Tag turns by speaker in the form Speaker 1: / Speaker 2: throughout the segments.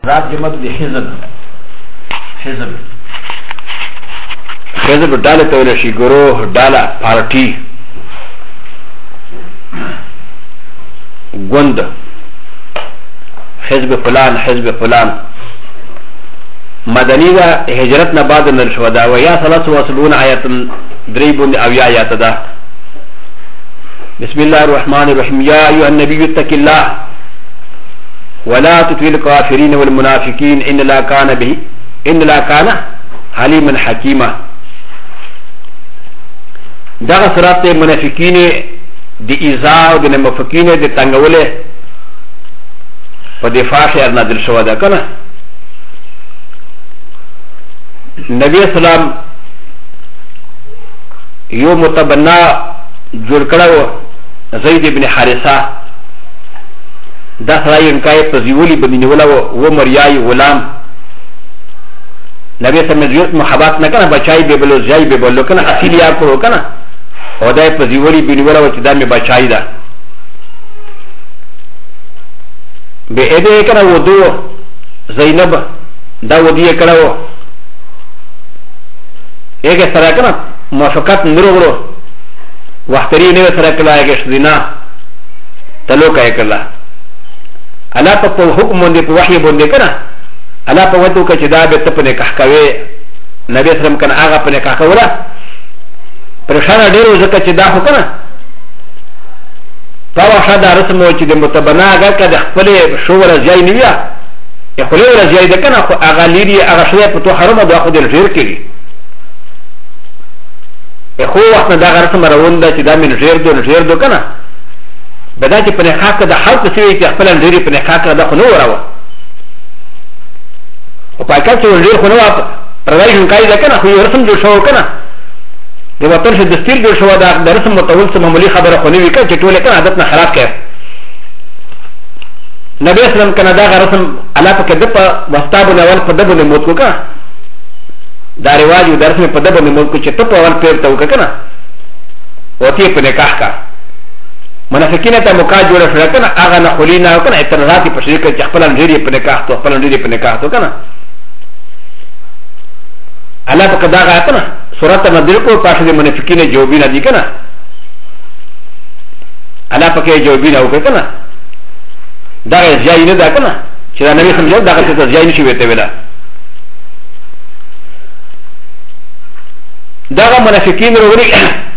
Speaker 1: رات جمعت دی حزب ډاله ته ویل شي ګروه ډاله پارټي ګوند حزب فلان حزب فلان مدنی دا هجرت نه بعد نر شو دا ویا 33 آیات دریبون او یا آیات دا بسم الله الرحمن الرحیم یا ایها النبی اتق الله ولا تطع الكافرين والمنافقين ان لا كان حليما حكيما دغه صراط منافقین دی ایزا او د منافقین د تنگوله په دفاع شعر نازل شو دا کنه نبی اسلام یو متبنا جوړ کړو زید ابن حارثه دا سړی انکای په زیولی باندې ولا و مریای غلام نبی سمجوت محبت نه کنه بچای به بلو ځای به بلو کنه اصل یا کړو کنه او دای په زیولی باندې ولا و چې دا می بچای دا به دې کنه ودو زینب دا ودی کړو هغه سره کنه موافقت نورو وختری نه سره کړه هغه شدینا تلو کای کړه الا په حکم باندې په وحی باندې کنه الا په ودو کې چې دا به ته په نکاح کوي نبی سلام کنه هغه په نکاح کوله پرشان ډیرو ځکه چې دا خو کنه په واشه دا رسم و چې د متبنا هغه کده خپل شو ورځي نیویا خپل ورځي ده کنه خو هغه لیدي هغه شوی په تو حرمه دا خو د ډیر کړي خو وخت دا رسم روان ده چې دا من ډیر دو کنه بدا چې په نکاح کې د خلق سوي چې خپل ډېری په نکاح کې دا خو نه وراوه او په کال کې ډېر خو نه وا پرځای کوي دا کنه خو یو رسم جوړ شو کنه د وطن څخه دستور جوړ شو دا د رسم متول څه معمولی خبره خو نه وی کړه چې ټول کنه عادت نه خراب کړي نبی اسلام کنه دا رسم علاوه کې د په واستابو نه ول په دبو نه موت کو کنه دا رواج د رسم په دبو نه موت کو چې ته په ول پیر ته وکنه او تی په نکاح کا منافقین ته موقع جوړه شو کنه هغه نه خلینا کنه اعتراضات په شریک چې خپل انډری په نکاح تو خپل انډری په نکاح تو کنه الله په کدا غا کنه سورته مدر کو پاسه د منافقین جوابین دي کنه الله په کې جوابین او کنه دا ځای نه دا کنه چې دا نبی سمجو دا څه ځای نشي وته ویلا دا منافقین وروړي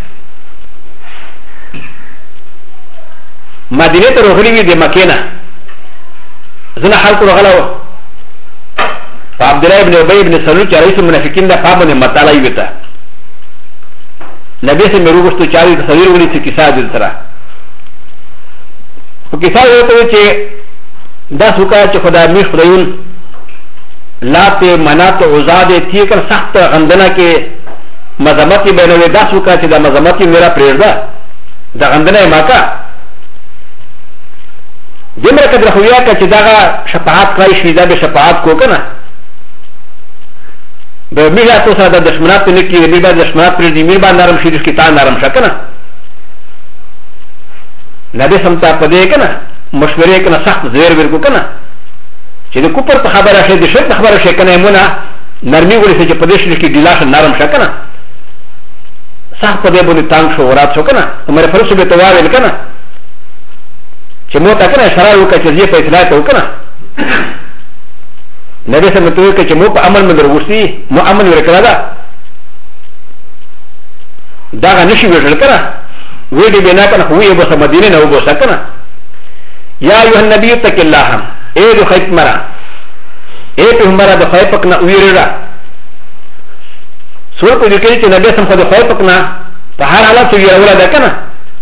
Speaker 1: مدینه ته راغلي وي د مکې نه ځنه خلک راغلو عبد الله ابن ابي ابن سلول چې رئیس المنافقین د پابند مطالعه وته نبی سره مرو غوښتو چې د سویر ولې څه کیسه دل سره او کیسه وته چې دا څوکا چې خدای می خدایون لات منات عزاد تی کر سخت غندنه کې مذمت بینوي دا څوکا چې د مذمت میرا پرېږده د غندنه ماکا دمر کدر خویا کا چې دا شفاعت کوي شي دا به شفاعت کو کنه به میلا تو سره د دشمنات نه کی میلا د دشمنات پر دې میلا نرم شي د کتاب نرم شکنه نبی سمتا پدې کنه مشورې کنه سخت زیر ورکو کنه چې د کوپر په خبره شي د شرک خبره شي کنه مونږه نرمي ولې چې پدې شي کې ګلاس نرم شکنه سخت پدې باندې تانګ شو ورات شو کنه عمر فرسو به توارل کنه چې مو تا کنه اشاره وکړه چې یې په اطلاع ته وکړه نبی سم ته وکړه چې مو په عمل مې دروستي مو عمل ورکړه دا نشي ویل کړه وې دې بنا کنه خو یې به مدینه نه وبوسه کنه یا ایه النبی اتق الله اے د خیت مرا اے په مرا د خیت پک نه ویرا سور په دې کې چې نبی سم خو د خیت پک نه په هر حالت کې ویرا ده کنه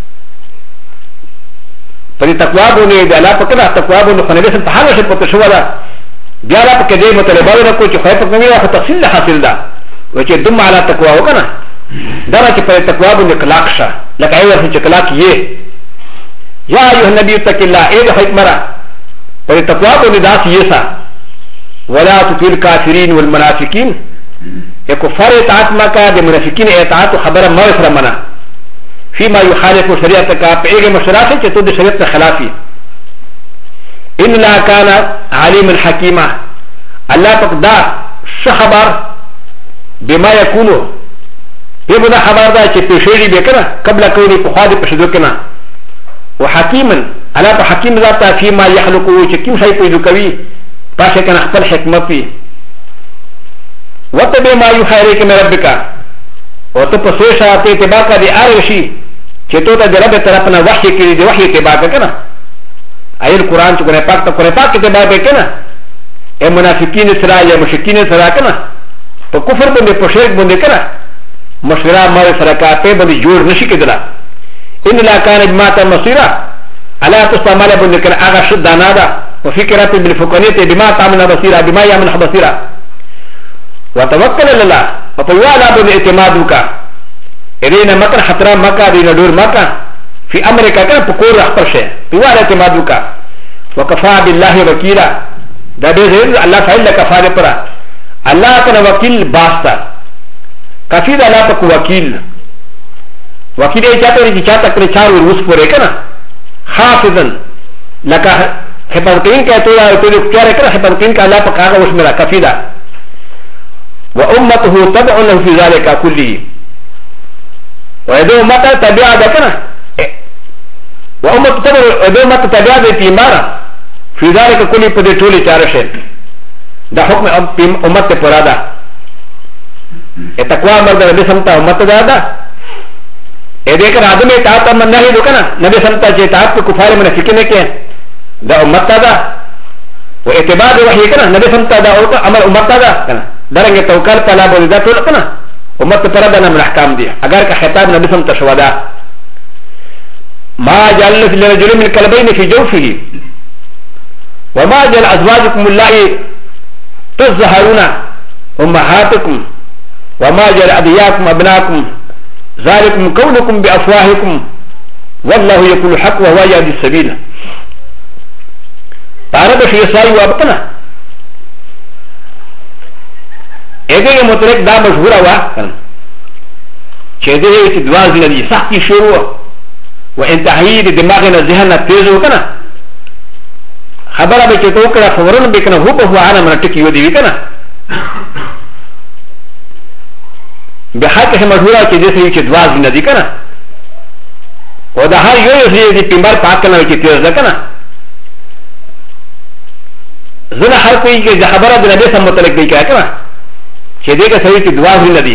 Speaker 1: پدې تقوا باندې د الله په کده تقوا باندې خو نه به په حاله شي پته شو دا بیا لا په کده مطلب نه کو چې خو په کومه وخت تفصیل حاصل ده و چې دم علی تقوا وکنه دا چې په تقوا باندې کلاک شه لکه ایو چې کلاک یې یا ایه النبی اتق الله اے د حکمرا په تقوا باندې داس یې سا ولا تطیل کافرین والمنافقین کفار اطاعت مکا د منافقین اطاعت خبره ما سره منه فيما يخالف شريعتك فإيجا مشرافي تود شريعة خلافي إن لا كان عليم حكيما الله پاک دا خبر بما يكونو بما خبر دا چې پیشېږي به کنه قبل کونی په خاطر پښدو کنه وحکیما الله په حکیم ذات فيما يخلقو چې کوم شی پیدا کوي پښه کنه خپل حکمت وي وتبع ما يخيرك من ربك او ته په سوچ ته اتباع کوي ارشي چې ته د رب طرف نه وحي کړي دی وحي اتباع کنه ایل قران چې قران پاک ته قران پاک اتباع وکنه اے منافقین سره یا مشرکین سره کنه په کفر باندې په شرک باندې کنه مشوره مال سره کاته باندې جوړ نشي کېدلا ان لا كان بما تمصيرا على تستعمل باندې کنه هغه شد دانا وفكرت بالفقانيه بما تعمل بصيرا بما يعمل بصيرا وتوكل على الله وطوال ابو الاعتماد وكا إذن مكان حترا مكا دين دور مكا في أمريكا كان بقول أخبر شيء طوال اعتماد وكا وكفى بالله وكيلا ده بيزيد الله فعل كفى لپرا الله كان وكيل باستا كفي ده الله تكو وكيل وكيل ايه چاہتا ہے چاہتا کرے چارو روس پورے کنا حافظا لکا حفظتین کہتے ہیں تو اختیار کرنا حفظتین کا اللہ پاک آگا اس میرا کفی ده وأمته تبع له في ذلك كله وإذا أمته تبع ذلك وأمته تبع ذلك في ذلك كله قد تولي تارشين ده حكم أمته پرادا تقوى مرد نبي سمتا أمته دادا إذا كان آدم اطاعت من نهي دکنا نبي سمتا چه اطاعت كفار منافقين کے ده أمته دا واتباع ده وحي کنا نبي سمتا دا عمل أمته دا کنا درنگ توکل پلا بولی دا طول کنا امت پرا دا نم احکام دی اگر کا خطاب نبی سم تشودا ما جعل لرجل من قلبين في جوفه وما جعل ازواجكم الله تظهرون امهاتكم وما جعل ادياكم ابناكم ذلكم قولكم بافواهكم والله يقول الحق وهو يهدي السبيل تعرف في يساوي وابتنا اگر مطلق دا مشهوره وا چې دې چې دواز لري سختي شروع و انتهایی د دماغ نه ذهن نه تیز وکنه خبره به چې تو کړه فورن به کنه هو په هو انا من ټکی ودی کنه به حق مشهوره چې دې چې دواز نه دي کنه او دا هر یو یو دې پیمبر پاک نه چې تیز ده کنه زنه هر کوئی چې خبره د نبی سم متعلق دی کنه چې دې کا سوي چې دوا وی نه دي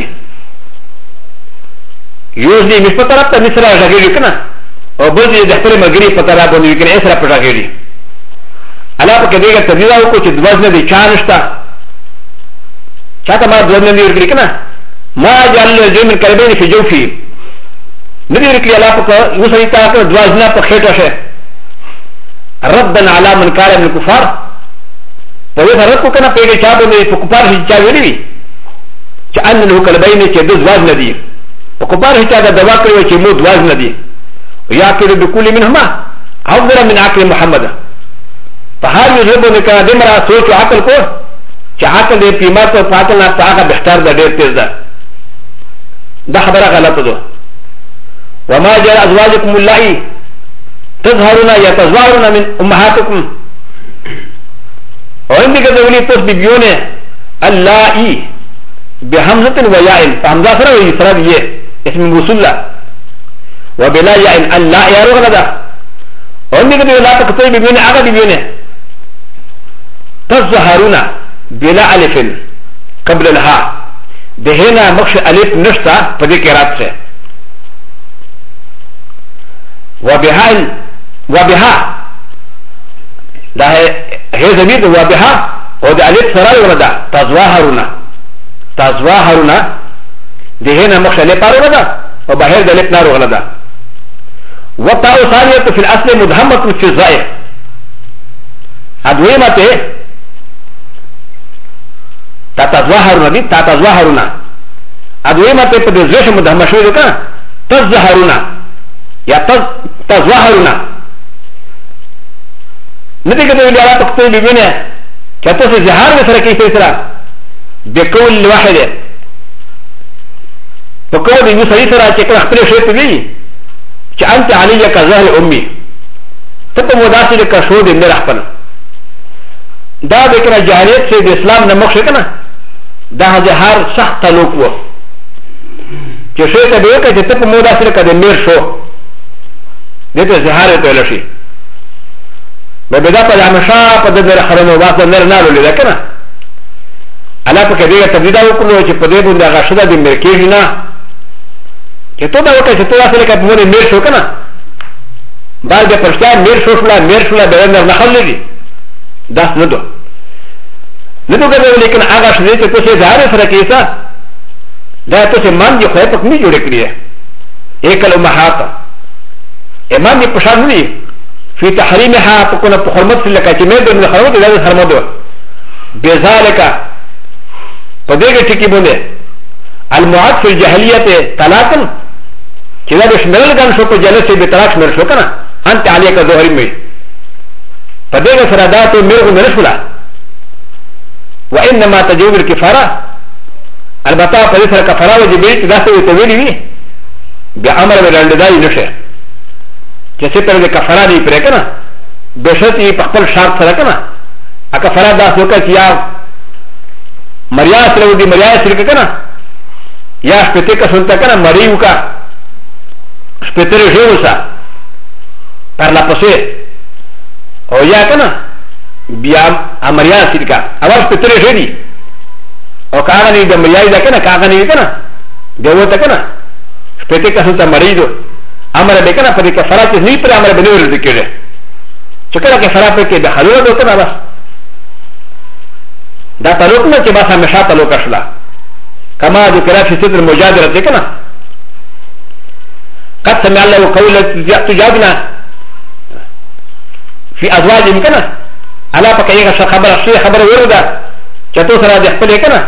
Speaker 1: یو دې مش په طرف ته نسره راغلی کنه او بل دې د خپل مګری په طرف باندې کنه اسره په راغلی الا په دې کا تدویل او کو چې دوا نه دي چانشتا چاته ما دوا نه دي ورکړي کنه ما جعل الجن قلبين في جوفي ندي ورکړي الا په یو سړي ته دوا نه په خېټه شه ردا على من كان من الكفار په دې سره کو کنه په چا باندې په کفار هي چا ویلي چې ان له قلبين چې د زواج ندي او کفار هي چا دا دوا کوي چې مو زواج ندي یا کړي د کلی منهما افضل من عقل محمد په هر یو ځای باندې کړه د مرا سوچ عقل کو چې عقل دې قیمت او فاصله نه پاګه بهتر ده ډېر تیز ده دا خبره غلطه ده وما جاء ازواجكم الله تظهرون يتظاهرون من امهاتكم وعندك ذولي تصبيون اللائي بحمزة وياء فحمزة سرى ويسرى يه اسم موصولة وبلا ياء اللائي يروغ لدى وعندك ذولي لا تكتب بيون آغا بيون تظهرون بلا ألف قبل الها دهنا مخش ألف نشتا فدي كرات سے وبها ده هي زمير وبها ودي ألف سرى وردا تظواهرون دهنا مخش ألف نار وردا وبهر ده ألف نار وردا والتاء ثانية في الأصل مدهمة في الظاهر أدويمة تظواهرون دي تظواهرون أدويمة قد زوج مدهمة شوية كنا تظهرون يا تظواهرون ندی کده ویلی آلا پکتوی ببینه که تو سے زهار بسره کئی فیسرا بکول واحده پکول یو سری سرا چه کل اخپلی شویت بی چه انت علی کا ظهر امی تب مداسی لکا شود اندر اخپن دا د کنه جاهلیت سے د اسلام نه مخ کنه دا هر سخت تعلق وو چې شی ته به کې چې په مودا سره کده میر شو دته زهار ته لشي به بدا په همیشه په دغه حرم واسه نر نه لولې کنه الا په کې دې تبدیدا وکړو چې په دې باندې غشدا د مرکې نه چې ته دا وکړې چې ته اصل کې په مونږ میر شو کنه بعد د پرشتان میر شو به نه خلې داس نه دو نه دو کنه لیکن هغه شې چې څه ظاهر سره کیسه دا ته مان دي خو په کومي جوړ کړی ایکل محاط ایمان دې پښان نه فی تحریمها پکونه په حرمت سره لکه چې مې د حرمت د حرمت بذالک په دې کې ټکی باندې المعاد فی الجاهلیت طلاقا چې دا د شمرل ګان شو په جلسه به طلاق شمر شو کنه انت علیک ظهری می په دې سره دا ته مې نه رسوله وانما تجوز الكفاره البته په دې سره کفاره واجبې چې دا څه ته ویلې وي بیا امر ولندای نشه چې څه پر دې کفاره دی پرې کنه بشرطي په خپل شرط سره کنه ا کفاره دا څه کوي یا مریا سره دې مریا سره کنه یا شپته کا سنت کنه مریو کا شپته رجوسا پر لا پسه او یا کنه بیا امریا سره کا اول شپته رجدي او کاغنی د مریای دا کنه کاغنی کنه دیو ته کنه شپته کا سنت مریدو امر به کنه په کفاره کې نه پر امر بنور ذکر چې کله کفاره په کې د حلول دوته نه بس دا تعلق نه چې بس همیشه تعلق اصله كما ذكر في ستر المجادله كنا قد سمع الله قولا تجادنا في ازواجهم كنا على بقيه خبر الشيء خبر ورده چتو سره د خپل کنا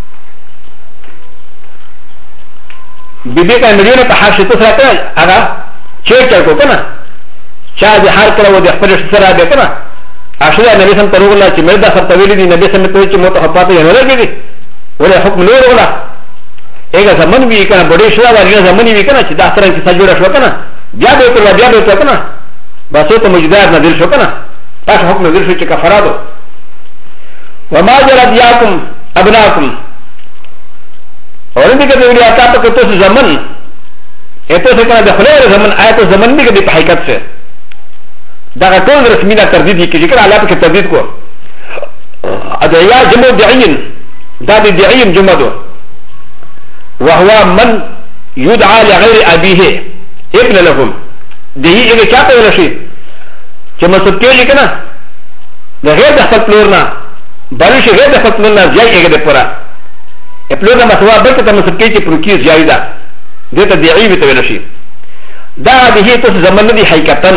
Speaker 1: بيبي کا مليون په حاشيه تو سره کنا هغه چیک کو کنا چا د هر کله و د خپل سره د کنا اشله نبی سم ترو الله چې مردا سره تویل دي نبی سم ته چې متحفات یې نه لګي ولا حکم نور ولا اګه زمن وی کنه بډې شلا ولا زمن وی کنه چې دا سره چې سجوړه شو کنه بیا به تر بیا به تو کنه بس ته مجدار نازل شو کنه تاسو حکم نازل شو چې کفاره دو وما جرت یاکم ابناکم اور دې کې ویل آتا په تو زمن اته څه کنه د خلیر زمن آیت زمن دې کې په حقیقت څه دا ټول رسمي نه تردید کې ذکر الله په تردید کو ادعیا جمع دعین دا د دعین جمع دو وهو من يدعى لغير ابيه ابن لهم دي ايه چاته ولا شي چې مسد کې لیکنه د غیر د خپل پلورنا بل شي غیر د خپل پلورنا ځای یې د پورا پلورنا مسوا به ته مسد کې چې پروکیز ځای ده دته دعی به ولا شي دا به ته زمن دي حقیقتا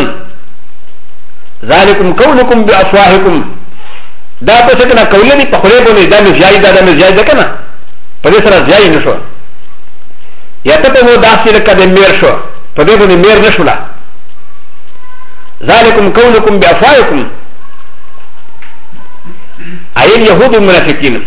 Speaker 1: ذالکم کونکم بافواهکم دا څه کنه کولنی په خله باندې دا ځای ده دا ځای ده کنه په دې سره ځای نشو یا ته په داسې لکه د میر شو په دې باندې میر نشوله ذالکم کونکم بافواهکم ایل یهود المنافقین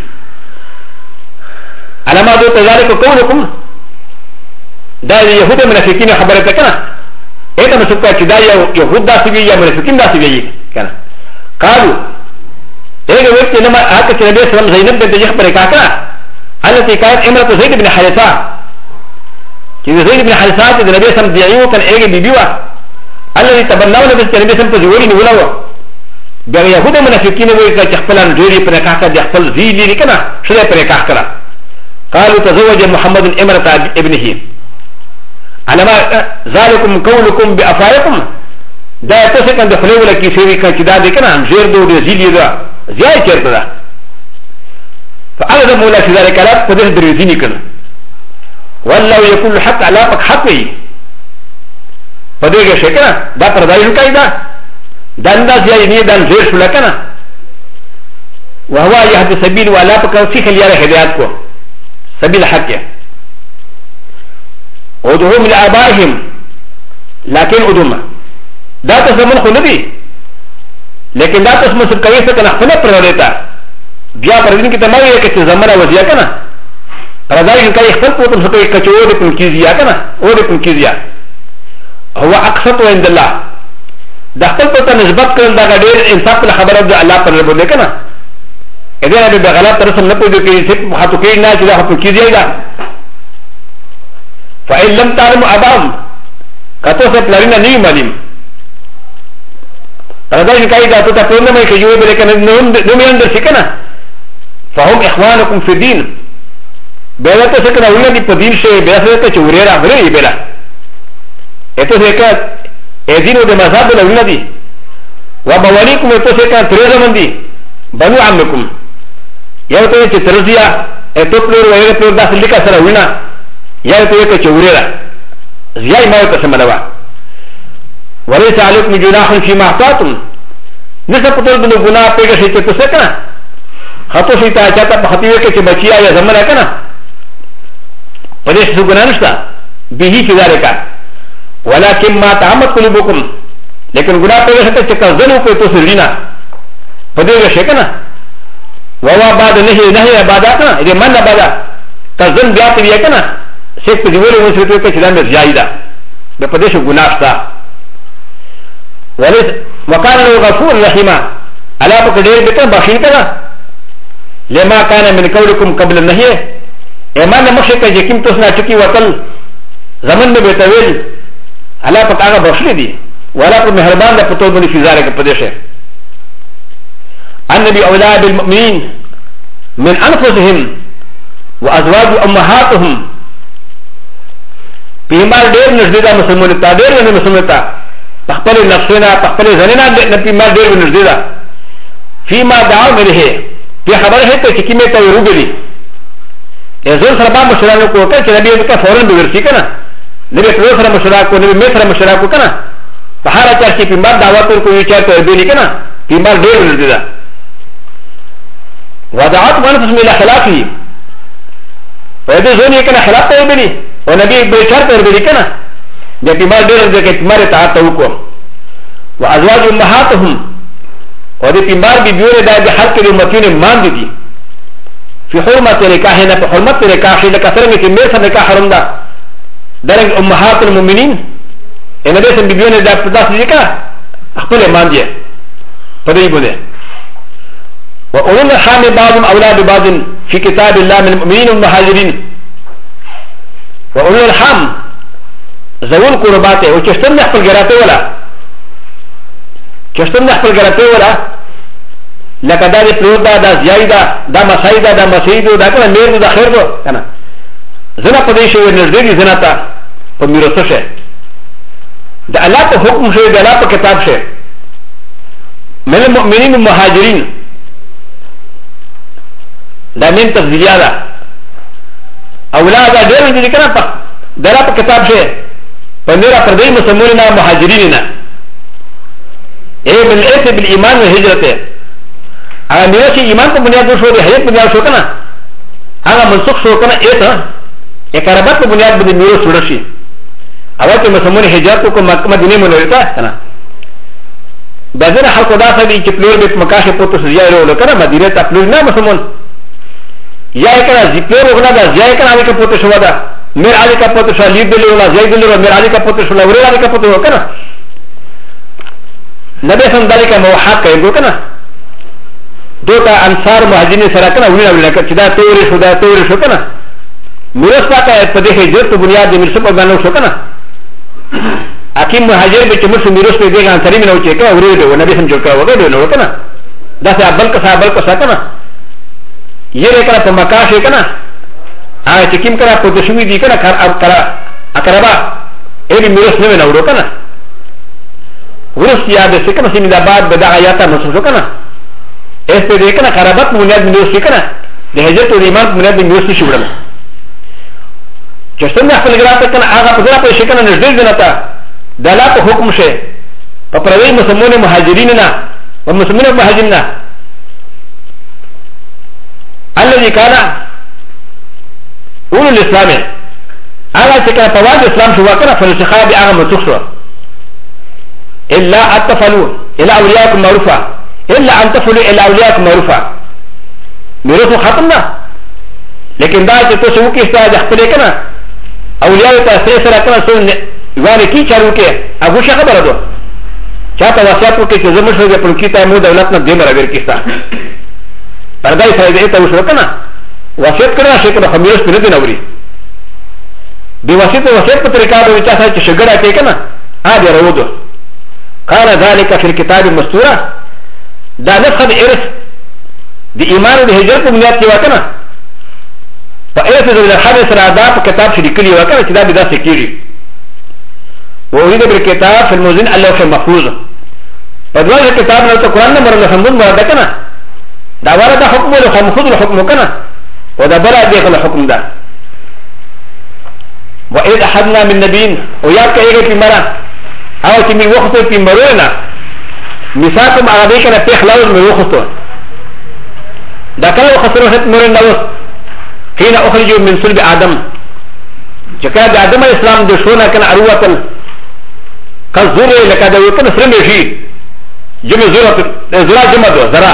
Speaker 1: علما دو ذالک کونکم دا یهود المنافقین خبره ده کنه اته مسکه چې دا یهود داسې وی یا منافقین داسې وی کنه قالو اګه وخت نه ما اته چې نبی صلی الله علیه وسلم زینب بنت جحش پر کاکا التي كانت امراه زيد بن حارثه چې زيد بن حارثه د نبی صلی الله علیه وسلم دیو کن اګه بیبیوا الذي تبنوا نبی صلی الله علیه وسلم په جوړی نیولو بیا يهود منافقین وایي چې خپلان جوړی پر کاکا د خپل زی لري کنه شله پر کاکا قالوا تزوج محمد امراه ابنه علما ذلكم قولكم بافواهكم دا تاسو کنده خلو ولا کی سوي کا چې دا دې کنه زیر دو دې زیلی دا ځای چیرته ده فعلى مولا في ذلك لا قدر دريزيني كنا والله يقول الحق على حق وي فدغه شکره دا پردایو کایدا دنده ځای نه دن زیر شو لکنه وهو يهدي سبيل ولا فكر خليار هدايات کو سبيل حق ودهم لآبائهم لكن ادم دا تزمن خو ندي لیکن دا تاسو مسل کوي څه کنه خپل پر ورته بیا پر دې کې تمامه کې چې زمره وځي کنه راځي کوي خپل په تاسو کې کچو دې په کیږي کنه او دې په کیږي هو اقسط عند الله د خپل په نسبت کول دا ډېر انصاف له خبره د الله پر باندې کنه اذا به بغلط رسم نه پوهیږي چې سپ هاتو کې نه چې دا هاتو کې دی دا فإن لم تعلم ابام کته څه پلان نه معلوم راځي چې کای دا ته په نومه کې یو بل کنه نوم یې اندر شي کنه فهم اخوانكم في الدين بلا ته څه کنه ولې په دین شي بیا څه چې وريرا غري بلا اته څه کا ادینو د مذهب له ولدي وبواليكم اته څه کا ترې زمون دي بنو عمكم یو ته چې ترزیا اته پلور وایره پلور داسې لیکا سره وینا یا ته چې وريرا زیای ما ته سملوا وليس عليكم جناح فيما اعطيتم نسب پتر بنو گناہ پیګه شي ته څه کنه خطو شي ته چاته په خطیوي کې چې بچیا یا زمانہ کنه پدې څه ګناه نشته به هي ذالک ولكن ما تعمد قلوبكم لیکن گناہ پیګه شي چې کزنو په تو سرینا پدې شي کنه ووا بعد نه عبادت نه دې من عبادت کزن بیا ته وی کنه څه په دې ولې وسو ته چې دا مې زیاده به پدې شي گناه شته وكان له غفور رحيما على بقدر بكم بخيتا لما كان من قولكم قبل النهي ايمان مشك جكيم تسنا تكي وتل زمن में بتويل على بقاغا بخشي دي ولا مهربان ده پتو بني في ذلك پدشه النبي اولاد المؤمنين من انفسهم وازواج امهاتهم بما دير نزيدا مسلمون تا دير نه مسلمون تا تخبل نفسنا تخبل زننا نبي ما دير نزيدا فيما دعوا منه في خبر ہے کہ کی میں تو روبلی ازل سربا مشرانو کو کہ نبی کا فورن بورسی کنا نبی تو سر مشرا کو نبی میں سر مشرا کو کنا بہارا چا کی پیمبار دعوت کو وچا تو بیلی کنا پیمبار دیر نزیدا ودعات منفس من خلافی وهذا زوني كنا خلاف تو بیلی اور نبی بیچار تو بیلی کنا جب پیمبار دیر دے کہ تمہارے طاعت کو وازواج امهاتهم و دې پیمبار بي بيوره دا د حق کې متونه مان دي في حرمت نکاح نه په حرمت نکاح شي لکه څنګه چې مې سره نکاح حرام ده درنګ امهات المؤمنین ان دې سم بيونه دا په داسې ځکه خپل مان دي په دې بوله واولو الحام بعضهم اولاد بعض في كتاب الله من المؤمنين والمهاجرين واولو الحام زول قربات او چشتن خپل ګراته ولا چشتن خپل ګراته ولا لکه دا د پلور دا زیاده دا مسایده دا مسیدو دا کنه میر دا خیر دو کنه زنا په دې شی ورنږدې دي زنا ته په میراث شه د الله په حکم شه د الله په کتاب شه من المؤمنین المهاجرین دا من تفضیلیه ده اولاد ډېر دي کنه په د الله په کتاب شه په میرا پر دې مسلمانانو مهاجرین نه اے بالایت بالایمان والهجرت اگر میرا سی ایمان کو بنیاد شو دے حیات بنیاد شو کنا اگر منسوخ شو کنا ایتا ایک عربت کو بنیاد بدی میرو سوڑا شی اگر کہ مسلمان حجات کو مدینہ منورتا کنا بعضین حلق دا سا دی چی پلور بیت مکاش پوتو سزیائی رو کنا مدینہ تا پلور نا مسلمان یا کنا زی پلور اگنا دا زیائی کنا آلی کا پوتو شوا دا میر آلی کا پوتو شوا لیر دلی رولا زیائی دلی رولا میر آلی کا پوتو شوا وریر آلی کا پوتو شوا کنا نبی سندالی کا موحاد کا ایگو کنا دوتا انصار مهاجرین سره کنه وینا وینا چې دا تورې شو کنه میراث پاکه په دې هجرت بنیاد د میراث په باندې شو کنه حکیم مهاجر به چې موږ میراث په دې ځان سره مینو چې کنه ورې دی نبی سم جوړ کړو وګړو نو کنه دا څه بل کا کنه یې کنه په مکه شي کنه هغه چې کیم کنه په دشمنی دی کنه اقربا یې میراث نه ورو کنه ورس یاد څه کنه سیمه بعد بدع آیات نو شو کنه اس پہ دیکھنا خرابت بنیاد میں نیوز سیکھنا حجرت اور ایمان بنیاد میں نیوز نہیں شوڑنا چشتن میں اخفل گراتا کنا آغا پذرا پہ شکنا نزدیل دینا تا دالا پہ حکم شے پا پروی مسلمون مہاجرین نا و مسلمون مہاجرین نا اللہ جی کانا اولو الاسلام آغا چکنا پواد اسلام شوا کنا فلسخاب آغا منسوخ شوا الا اتفلو الى اولیاءکم معروفا إلا أن تفعلوا إلى أولياءكم معروفا ميراث ختم ده لكن دا چې تاسو وکړئ چې خپل کنا اولیاء ته سره کنا سن وانه کی چارو کې ابو شخه خبره ده چاته وصیت وکړي چې زموږ سره په کیته مو دولت نه دمر غیر کیسه پردای فائدې ته وشو کنه وصیت کړه شي کنه خمیرس په دې نوري دی وصیت په طریقه د چا چې شګړه کوي کنه ا دې راوځو قال ذلك في الكتاب المستوره دا نسخه د ارث د ایمان د هجرت په بنیاد کې وکنه په ارث د حدیث سره دا په کتاب کې لیکلي وکنه چې دا به داسې کیږي واريد بالكتاب في الموزن الله في المحفوظ فدوال الكتاب نو قرآن نمبر الحمد مراد کنه دا ورده حکم له خمخذ الحكم کنه ودا بلا دي الحكم ده واذ احدنا من نبيين ويا كايغه في مرا او چې می وخت په مرونه مثاقم عربي کنه په خلاص می وخت دا کله خسرو هت مرن نو حين اخرجوا من صلب ادم چې کله د ادم اسلام د شونه کنه اروتل كالزور لك هذا يمكن فرم شيء جمع زرا جمع دو زرا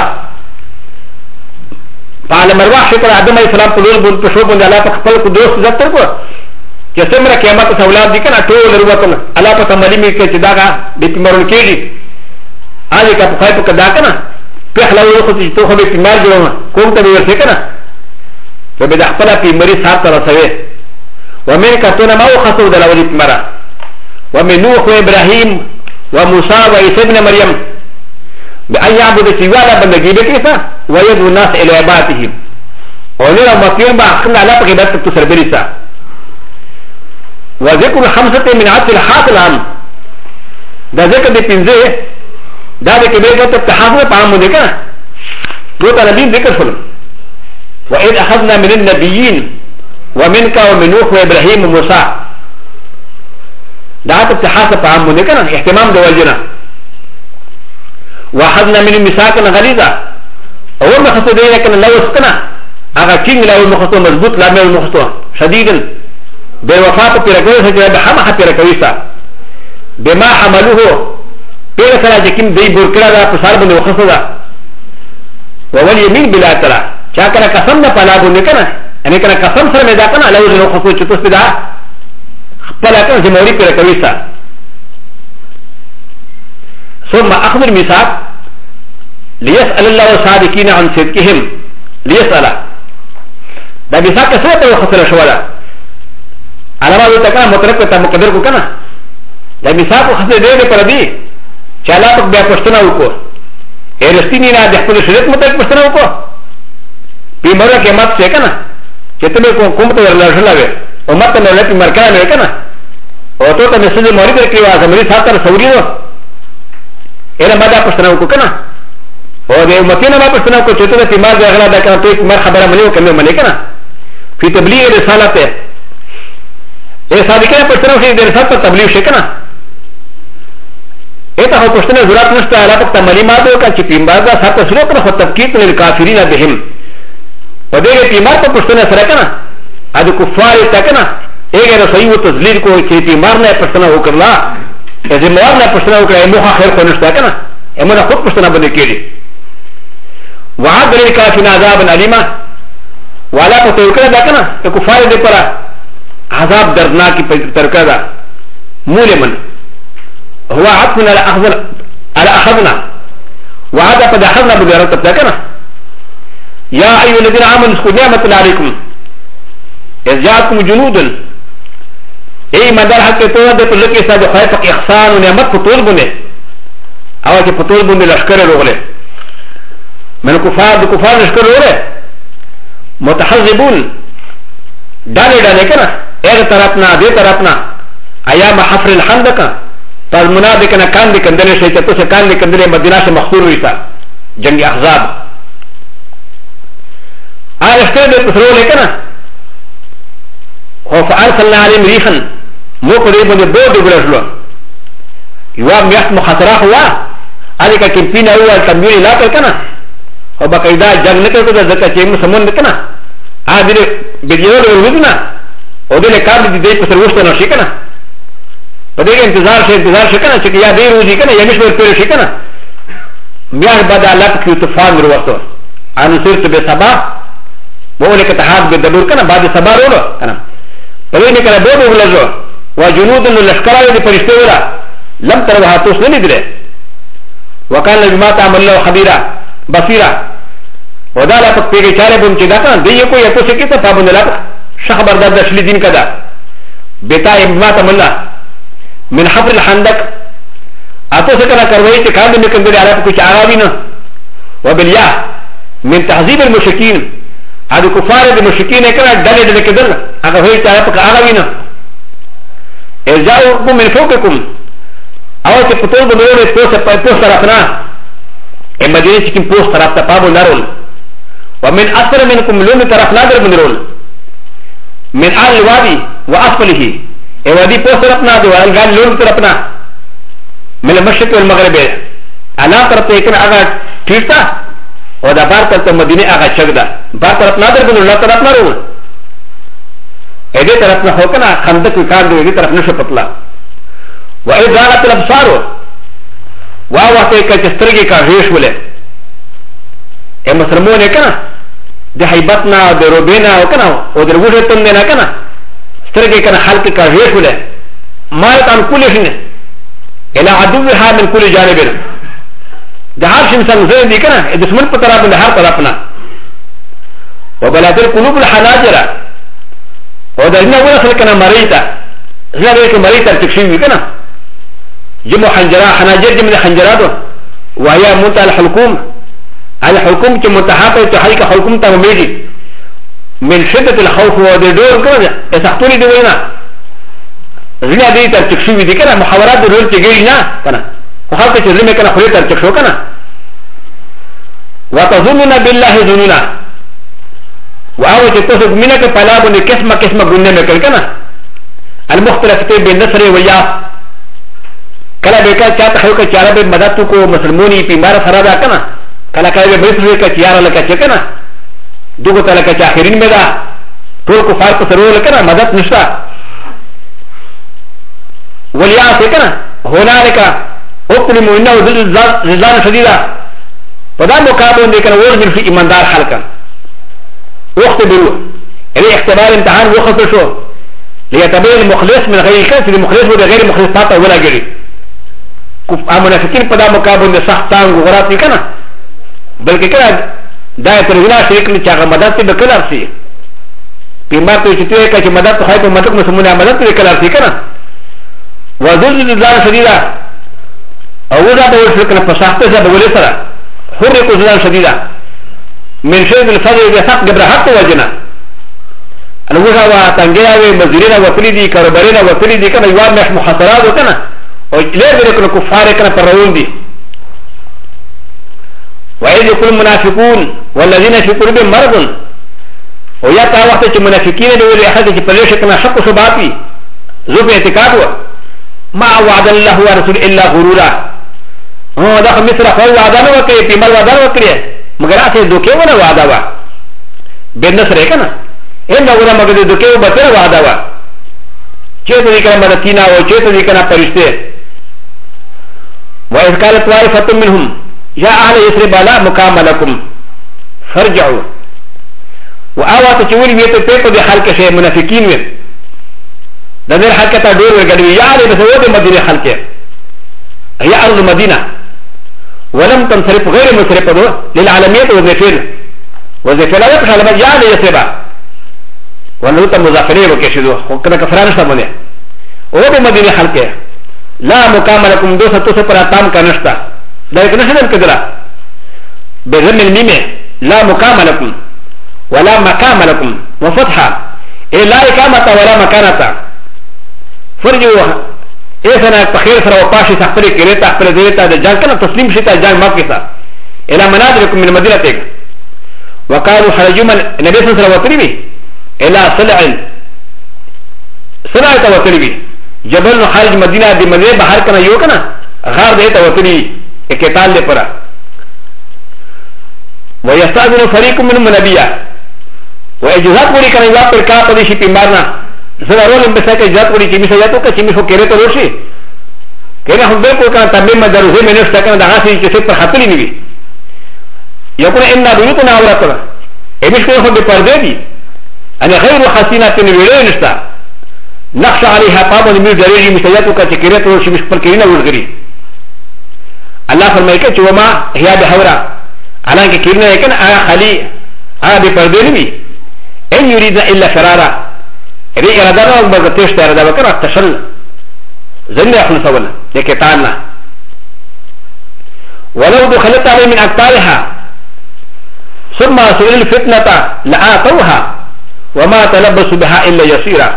Speaker 1: فعلى مرواح شكرا عدم السلام قلول بول تشوف ان الله تخبل قدوس زبطر کو كسمرا كيامات سولاد دي كنا طول رواتنا الله تتمالي ميكي چداغا بيتمرون كيجي آجي كا پخائي پا كدا كنا پخلاو يخوصي توخو بيتمار جوانا كوم تا بيورسي كنا فبدا اخبلا في مري سار ترسوه ومن كتونا ما وخصو دلاو بيتمارا ومن نوح وابراهيم وموسى وعيسى ابن مريم بأن يعبد سوالا بندگی بکیسا ويدعو الناس الى عبادتهم ونرى مطيون باخرنا على بغيبات تسربريسا وذكر خمسة من عطل الحاصل العام دا ذكر دي پنزه دا دي كبيرة تتحاصل پاهم مدكا دوتا نبيين ذكر فلم وإذ أخذنا من النبيين ومنك ومن نوح وابراهيم وموسى دا تتحاسب په عام باندې کنه اهتمام د وجنه واخذنا من مساكن غليظه اور مخصوص دی کنه لو اسکنه هغه کینګ له مخصوص مضبوط لامه مخصوص شديدا بوفات پیرګوي چې به هم پیرګوي سا بما عملوه پیر سره چې کیم دی ګورکړه دا په سال باندې وخصوص ده وول يمين بلا ترى چا کنه قسم نه پلا باندې کنه ان کنه قسم سره مې دا کنه له نو خصوص چې تاسو دا فلا كان جمهوري كويسا ثم اخذ الميثاق ليسال الله الصادقين عن صدقهم ليسال دا ميثاق سوى وخسر شوالا على ما يتكلم مترك مقدر کو کنا دا ميثاق خسر دې پر دې چالا پک بیا پښتنه وکړو ارستینی نه د خپل شریعت مطابق پښتنه وکړو په مره کې مات څه کنا چې ته کوم ته ورلښلاوي ومت نه لپاره مرکه نه کنه او ته ته مسجد موري پر کې واه زمري ساتر سوري نو اله ماده پښتنه کو کنه او دې متینه ما پښتنه کو چې ته تیمار ځغلا دا کنه ته مر خبره منو کنه منه کنه په تبلیغ رسالت اے صادقه پښتنه شي د رسالت تبلیغ شي کنه اته هو پښتنه ضرورت نشته علاوه ته معلومات وکړه چې تیمار دا ساتر سره کنه خو تفکیک للکافرین بهم و دې تیمار په پښتنه سره کنه ادي كفار تكنا ايه رسول تذليل کو چې بیمار نه پښتنه وکړه چې بیمار نه پښتنه وکړه موخه خیر کو نشته کنه امونه خود پښتنه باندې کېږي وعد للكافرين عذاب اليما ولا تتوکل دا کنه ته کفار دې پر عذاب دردناک ترکا دا مولمن هو عطنا على اخذنا وعد قد اخذنا بغيرت تكنا يا ايها الذين امنوا اذكروا نعمه الله عليكم إذ جاءكم جنود أي مدار حتى تود تلقي ساد خير إحسان ونعمت فتول بني أو كي فتول بني لشكر الرغلة من الكفار لشكر الرغلة متحزبون دالي دالي كنا إيه طرفنا دي طرفنا أيام حفر الحندق فالمنا دي كنا كان دي كندلي شيء تتوسع كان دي كندلي مدينة مخصور ويسا جنگ أحزاب لشكر دي تسرولي كنا فأرسلنا عليهم ريحا مقرب من البود برجلو يوام يحت مخاطرة هو هذه كمبينة هو التنبيل لا تلكنا وبقيدا جنگ نكر كده زكاة شيء مسمون نكنا هذه بيجيرو الوزنا ودي كار دي دي بسروشة نشيكنا ودي انتظار شكنا شكي يا دي روزي كنا يمش ورپير شكنا مياه بدا الله تكيو تفان روستو أنا سيرت بسبا بقولك تحاق بالدبور كنا بعد سبا رولو كنا فلين كان بودو ولجو وجنود الاشكال دي فرشتورا لم تروها توسن ندره وكان بما تعمل له خبيرا بصيرا ودا لا پک پیگه چاره بون چی دا کنا دیئے کو یتو سکی تا پابند لا شخ بردار دا شلی دین کدا بیتا امات ملا من حفر الحندق اتو سکنا کروئی چی کاندو نکن دلی علا پا کچھ آغاوی نا وبالیا من تحذیب المشکین ادو کفار د مشکین کنا دلی دلی کدل اگر ہوئی چی علا پا آغاوی نا ارجاؤکم من فوقکم او چی پتول بمرول پوست طرفنا مدینه چکم پوست طرف تا پابو نرول ومن أسفل منكم لون طرف نادر بندرول من آل الوادي وأسفله الوادي پوست طرفنا دو الغان لون طرفنا من المشرق والمغرب انا طرف تکن آغا تیرتا و دا بار طرف مدینه آغا چک دا بار طرف نادر بندرول لا طرف نرول ایدی طرف نخوکنا خندق وکان دو ایدی طرف نشو پتلا و اید راغت الابصارو واوحته که چسترگی کا ریش ولے اے مسلمون ہے کنا دے حیبتنا دے روبینا ہو کنا او در وجهتن دینا کنا سترگی کنا حلق کا ریش ولے مالت عن کل شن الى عدوها من کل جانبنا دے ہر شنسان زیر دی کنا دشمن پر طرف دے ہر طرفنا وبلاد القلوب الحناجر او در انہا ورسل کنا مریتا زیر دیکھ مریتا تکشیوی کنا جمع حنجرة حناجر جمع حنجرات وهي منتهى الحلقوم الحلقوم كمنتهى تحريك حلقوم تمامي من شدة الخوف ودور كذا يسحتوني دوينا زنا دي ترتكشوي دي كنا محاورات دول تجينا كنا وخلق تزلمي كنا خليل ترتكشو كنا وتظننا بالله ظنونا وأول تتصف منك فلا بني كسمة كسمة قلنا مكل كنا المختلفتين بين نصر وياس کله به کا چاته خو کا چاره به مدد کو مسلمونی بیمار خراب کنا کله کله به بیسوی کا چاره لکه چکنا دغه تعالی کا اخرین مدا ټول کو فار کو سرول کنا مدد نشتا ولیا سے کنا هنالک اقلم انه زلزال شديدا فدا مقابل دې کنا ورغل فی ایماندار خلق وقت برو الی اختبار امتحان وقت شو ليتبين المخلص من غير كسر المخلص وغير مخلص فاتا ولا غير منافقین پدا مقابل دے سخت تانگ غرات نہیں کنا بلکہ کنا دائے ترزینا شریک نے چاہا مدد سے بکلار سی پیمار تو چیتے کہ مدد تو خواہی تو مدد مسلمون مدد تو بکلار سی کنا وزرد زلزال شدیدہ اوزا باور شرکنا پساختے سے بگولی سرا حر کو زلزال شدیدہ من شرد الفضل دے سخت گبرہت تو وجنا الوزا و تنگیہ و مزدورین وطلی دی کاروبارین وطلی دی کنا یوار محش محاصرات ہو کنا و ليه ذلك الكفار كانوا فرعون دي وإذ يقول المنافقون والذين في قلوبهم مرض ويأتى وقت المنافقين يقول لأحد يقول كما شق شبابي ذوب اعتقاده ما وعد الله ورسول إلا غرورا هو ده مثل قول وعدانه وكي في مال وعدانه وكي مگر آسه دوكي ولا وعداوا بالنصر كنا إنه ولا مگر دوكي وبطر وعداوا چیتا دی کنا مدتینا و چیتا دی کنا پرشتے وإذ قالت طائفة منهم يا أهل يثرب لا مقام لكم فارجعوا وآوات تقول ويتو بيكو دي حلقة شيء منافقين وين ده دير حلقة تدور وقالوا يا أهل بسواد مدينة حلقة هي أرض مدينة ولم تنصرف غير مصرفة للعالمية وزفير لا يقش على يا أهل يثرب ونوتا مزافرين وكشدو وكنا كفران شتمونه وهو مدينة حلقة لا مقام لكم دوسة توسة پر اتام كنشتا لكن نحن كدرا بضم الميمة لا مقام لكم ولا مقام لكم وفتحة إيه لا إقامة ولا مكانة فرجوا إيه سنة تخير سر وقاشي تحفري كريتا تحفري ديتا جان كنا تسليم شتا جان مكسا إلى منازلكم من مدينتك وقالوا حرجوا من النبي صلى الله عليه وسلم إلى صلع توتري جبل خارج مدينة دي مدينة بحر كنا يوكنا غار دي توتري اكتال دي پرا ويستاذن فريق من النبيا واجازات وري كنا يوا پر کا پدي شي پیمارنا زرا رول بسا کے اجازت وري چيمي سياتو کا چيمي فو كيري تو روشي كينا هم بالکل كنا تمام مدرسه میں نشتا كنا دغا سي چي پر خطري ني يكون ان بيوتنا عورتنا ايش کو بي پردے دي انا غير حسينه ويلين نشتا نقش عليها طابا من جريري مسياتو کا چكيرت روشي مش پر كينا ورغري الله فرمائے کہ وما هي بحورا حالانکہ کرنا ہے کہ خالی بے پردے نہیں ان يريد الا فرارا ری ارادہ نہ بغتش ارادہ وکنا تشل زن يخلص ولا لكتانا ولو دخلت عليه من اقطارها ثم سئل الفتنه لآتوها وما تلبسوا بها الا يسيرا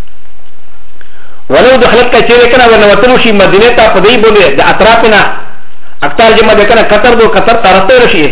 Speaker 1: ولو دخلت كثير كنا ونوتنوشي مدينه فدي بولي د اطرافنا اقطار جمع كنا قطر دو قطر طرفته رشي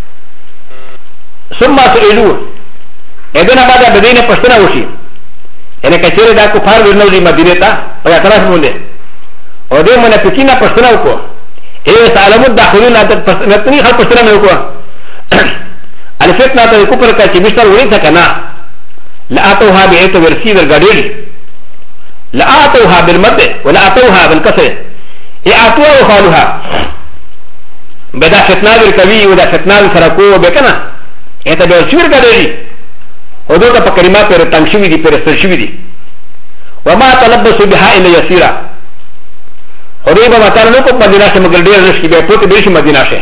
Speaker 1: ثم سئلوا اذن بعد بدينه پشتنا وشي يعني كثير دا كفار ورنولي مدينه تا او اطراف بولي او دي منافقين پشتنا وكو ايه سالمو داخلون نتني خل پشتنا وكو الفتنه تو كفر کا چ مشتر وين سكنا لا اتوها بعيت ورسي الغديل لا اتوها بالمد ولا اتوها بالكسر اي اتوها وقالوها بدا فتنه الكوي ودا فتنه الفرقو بكنا اته بشير غديل ودوك فكريمات پر تنشوي دي پر سرشوي دي وما تلبسوا بها الا يسيرا وريبا مثلا نوكو مدينه سے مگر دیر نشکی بے پوت بیش مدینہ سے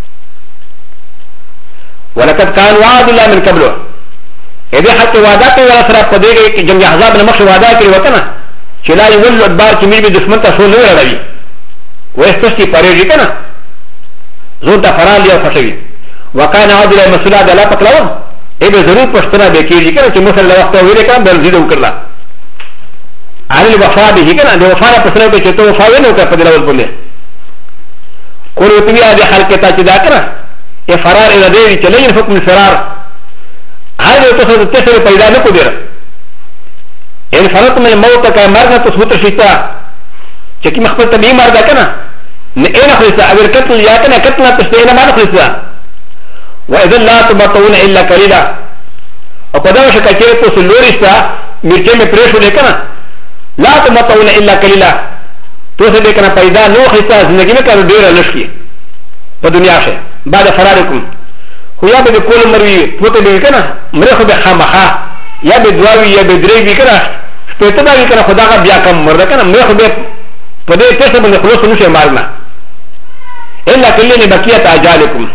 Speaker 1: ولقد كان وعد الله من قبله اذا حتى وعدات ولا سرا قديگه کہ جنگ احزاب نے مخ وعدہ کری وکنا چلا یول ادبار کی می دشمن تا سو نہ لگی وہ استشتی پریجی کنا زون تا فرال لیا فشوی وكان عاد الله مسؤول علی پکلاو ای به ضرور پشتنا به کیږي کنه چې مثلا وخت ویل کړه بل زیدو کړلا علی الوفا به کنه د وفا په سره به چې تو وفا ونه کړ په دلول باندې کول ته بیا د خلک ته چې دا کړه ای فرار الى دې چې لین حکم فرار هغه ته څه ته سره پیدا نه کوډره ان فرات من موت کا مرګ ته څه شيتا چې کی مخبر ته بیمار ده کنه نه نه خلاص اگر قتل یا کنه قتل ته نه ما خلاص واذا لا تبطون الا قليلا او پدا شکا چې په سلوريستا مرچه می پریشو لیکنه لا تبطون الا قليلا تو څه لیکنه پیدا نو خستا زندگی نه کړو ډیر لشي په دنیا شه بعد فرارکم خو یا به کول مروي پته دی کنه مره خو به خامخه یا به دواوی یا به درې وی کنه پته دا وی کنه خدا کا بیا کم مرده کنه مره خو به په دې څه باندې خلاص نشي مارنا الا قليلا بقيه اجالکم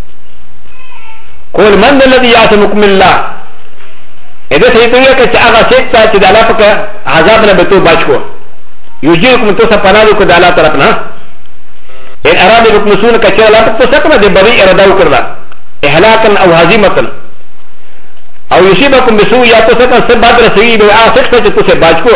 Speaker 1: قول من الذي يعصمكم الله اذا سيتويا كاغا سيتا چې د الله په عذاب نه بتو بچو يجيكم تو سپنالو کو د الله طرفنا ان اراد بكم سون کچا الله په سکه د بری اراده وکړه اهلاكا او هزيمه او يصيبكم بسوء یا تو سکه سب بعد رسي به اسکه چې تو سے بچو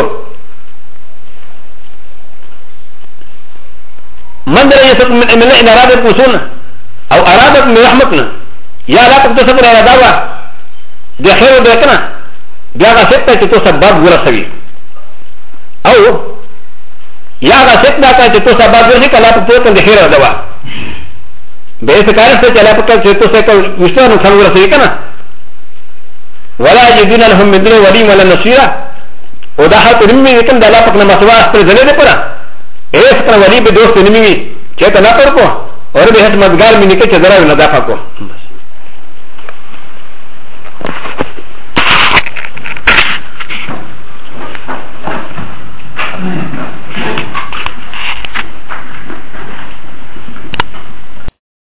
Speaker 1: من در يسكم من ان اراد بكم سون او اراد من رحمتنا یا لا تک تو سب اراده وا د خیر د کنه بیا غا سکتا چې تو سبب ورسوي او یا غا سکتا چې تو سبب ورسي کله په تو د خیر اراده وا به څه کار څه چلا پکې چې تو څه مستانو څنګه ورسوي کنه ولا يجدون لهم من دون ولي ولا نصير او دا حق نمي کله د الله پاک نه مسوا پر ځنه ده پره ایس پر ولی به دوست نمي چې ته نه پر کو اور به هیڅ مدګار مې نکي چې درا نه دافع کو